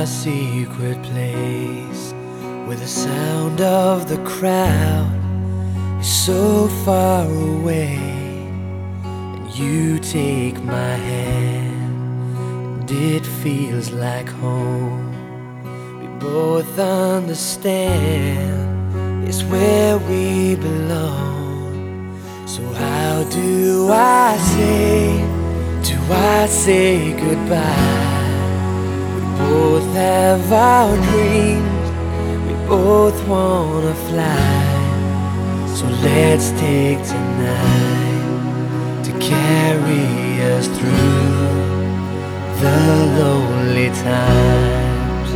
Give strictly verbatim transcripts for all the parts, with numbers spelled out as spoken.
our secret place, where the sound of the crowd is so far away, and you take my hand, and it feels like home. We both understand it's where we belong. So how do I say, do I say goodbye? We both have our dreams, we both wanna fly. So let's take tonight to carry us through the lonely times.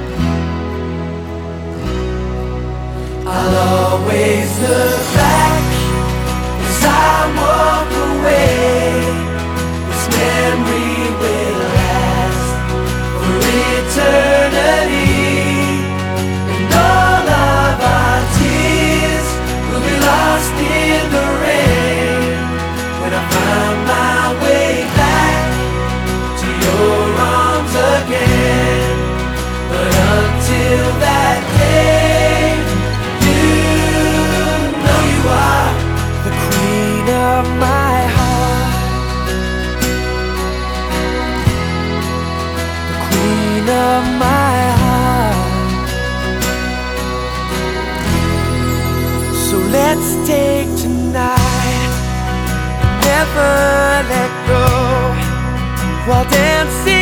I'll always look back as I walk away. This memory will last for eternity, and all of our tears will be lost in the rain when I find my way back to your arms again. But until that day, you know you are the queen of my heart, the queen of my heart. So let's take tonight, never let go, while dancing